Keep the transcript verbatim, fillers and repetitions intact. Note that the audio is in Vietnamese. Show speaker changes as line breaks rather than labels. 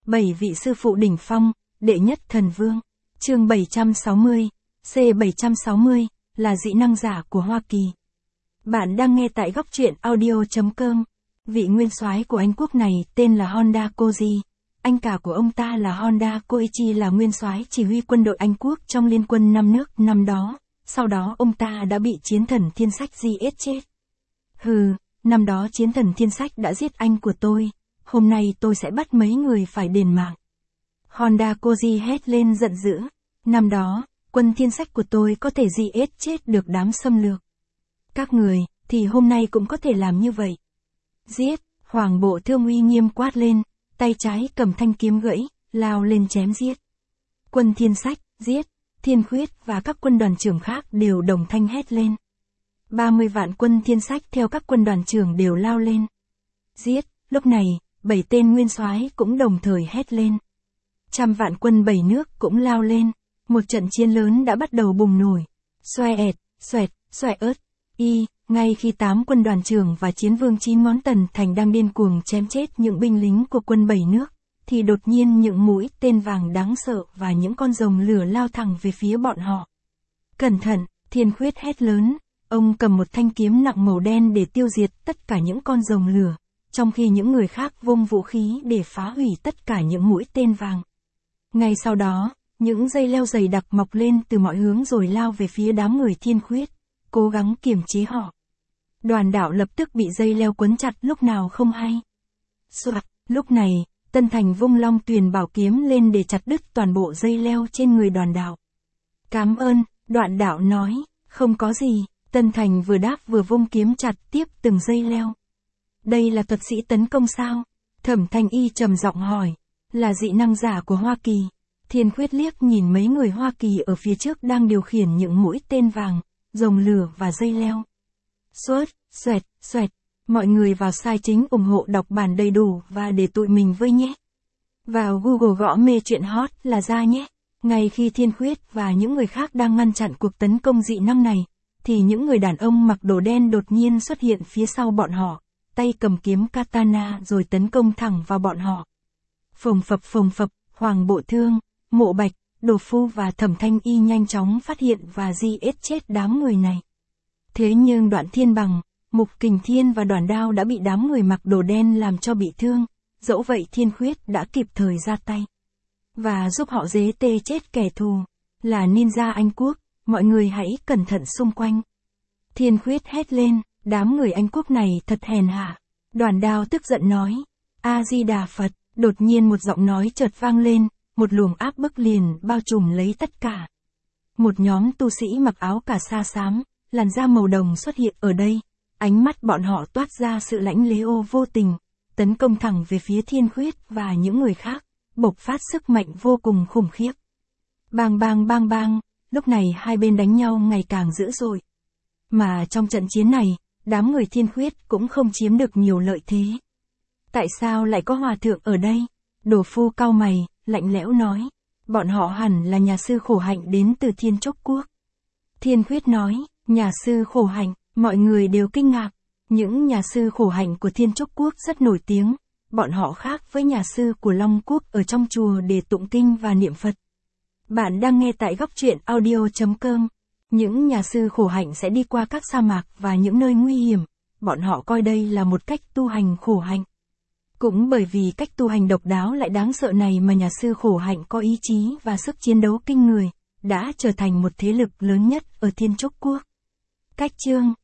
bảy vị sư phụ đỉnh phong, đệ nhất thần vương. Chương bảy trăm sáu mươi, C bảy trăm sáu mươi, là dị năng giả của Hoa Kỳ. Bạn đang nghe tại góc truyện audio chấm com. Vị nguyên soái của Anh quốc này tên là Honda Koji. Anh cả của ông ta là Honda Koichi là nguyên soái chỉ huy quân đội Anh quốc trong liên quân năm nước năm đó. Sau đó ông ta đã bị chiến thần thiên sách giết chết. Hừ, năm đó chiến thần thiên sách đã giết anh của tôi. Hôm nay tôi sẽ bắt mấy người phải đền mạng. Honda Koji hét lên giận dữ. Năm đó, quân thiên sách của tôi có thể giết chết được đám xâm lược. Các người, thì hôm nay cũng có thể làm như vậy. Giết, Hoàng Bộ Thương uy nghiêm quát lên, tay trái cầm thanh kiếm gãy, lao lên chém giết. Quân thiên sách, giết, Thiên Khuyết và các quân đoàn trưởng khác đều đồng thanh hét lên. ba mươi vạn quân thiên sách theo các quân đoàn trưởng đều lao lên. Giết, lúc này, bảy tên nguyên soái cũng đồng thời hét lên. Trăm vạn quân bảy nước cũng lao lên. Một trận chiến lớn đã bắt đầu bùng nổ. Xoe ẹt, xoẹt, xoe ớt, y, ngay khi tám quân đoàn trưởng và chiến vương chín ngón tần thành đang điên cuồng chém chết những binh lính của quân bảy nước, thì đột nhiên những mũi tên vàng đáng sợ và những con rồng lửa lao thẳng về phía bọn họ. Cẩn thận, Thiên Khuyết hét lớn, ông cầm một thanh kiếm nặng màu đen để tiêu diệt tất cả những con rồng lửa, trong khi những người khác vung vũ khí để phá hủy tất cả những mũi tên vàng. Ngay sau đó, những dây leo dày đặc mọc lên từ mọi hướng rồi lao về phía đám người Thiên Khuyết, cố gắng kiềm chế họ. Đoàn đảo lập tức bị dây leo quấn chặt lúc nào không hay. Soạt, lúc này, Tân Thành vung long tuyền bảo kiếm lên để chặt đứt toàn bộ dây leo trên người đoàn đảo. Cảm ơn, Đoạn Đảo nói, không có gì, Tân Thành vừa đáp vừa vung kiếm chặt tiếp từng dây leo. Đây là thuật sĩ tấn công sao? Thẩm Thanh Y trầm giọng hỏi, là dị năng giả của Hoa Kỳ. Thiên Khuyết liếc nhìn mấy người Hoa Kỳ ở phía trước đang điều khiển những mũi tên vàng, rồng lửa và dây leo. Xoát, xoẹt, xoẹt, mọi người vào sai chính ủng hộ đọc bản đầy đủ và để tụi mình với nhé. Vào Google gõ mê chuyện hot là ra nhé. Ngay khi Thiên Khuyết và những người khác đang ngăn chặn cuộc tấn công dị năng này, thì những người đàn ông mặc đồ đen đột nhiên xuất hiện phía sau bọn họ, tay cầm kiếm katana rồi tấn công thẳng vào bọn họ. Phồng phập phồng phập, Hoàng Bộ Thương, Mộ Bạch, Đồ Phu và Thẩm Thanh Y nhanh chóng phát hiện và giết chết đám người này. Thế nhưng Đoạn Thiên Bằng, Mục Kình Thiên và Đoàn Đao đã bị đám người mặc đồ đen làm cho bị thương, dẫu vậy Thiên Khuyết đã kịp thời ra tay và giúp họ giết tê chết kẻ thù. Là ninja Anh quốc, mọi người hãy cẩn thận xung quanh. Thiên Khuyết hét lên, đám người Anh quốc này thật hèn hạ. Đoàn Đao tức giận nói, A-di-đà Phật. Đột nhiên một giọng nói chợt vang lên, một luồng áp bức liền bao trùm lấy tất cả. Một nhóm tu sĩ mặc áo cà sa xám, làn da màu đồng xuất hiện ở đây, ánh mắt bọn họ toát ra sự lãnh lẽo vô tình, tấn công thẳng về phía Thiên Khuyết và những người khác, bộc phát sức mạnh vô cùng khủng khiếp. Bang bang bang bang, lúc này hai bên đánh nhau ngày càng dữ dội. Mà trong trận chiến này, đám người Thiên Khuyết cũng không chiếm được nhiều lợi thế. Tại sao lại có hòa thượng ở đây? Đồ Phu cau mày, lạnh lẽo nói. Bọn họ hẳn là nhà sư khổ hạnh đến từ Thiên Trúc Quốc. Thiên Khuyết nói, nhà sư khổ hạnh, mọi người đều kinh ngạc. Những nhà sư khổ hạnh của Thiên Trúc Quốc rất nổi tiếng. Bọn họ khác với nhà sư của Long Quốc ở trong chùa để tụng kinh và niệm Phật. Bạn đang nghe tại góc truyện audio chấm com. Những nhà sư khổ hạnh sẽ đi qua các sa mạc và những nơi nguy hiểm. Bọn họ coi đây là một cách tu hành khổ hạnh. Cũng bởi vì cách tu hành độc đáo lại đáng sợ này mà nhà sư khổ hạnh có ý chí và sức chiến đấu kinh người, đã trở thành một thế lực lớn nhất ở Thiên Trúc Quốc. Cách chương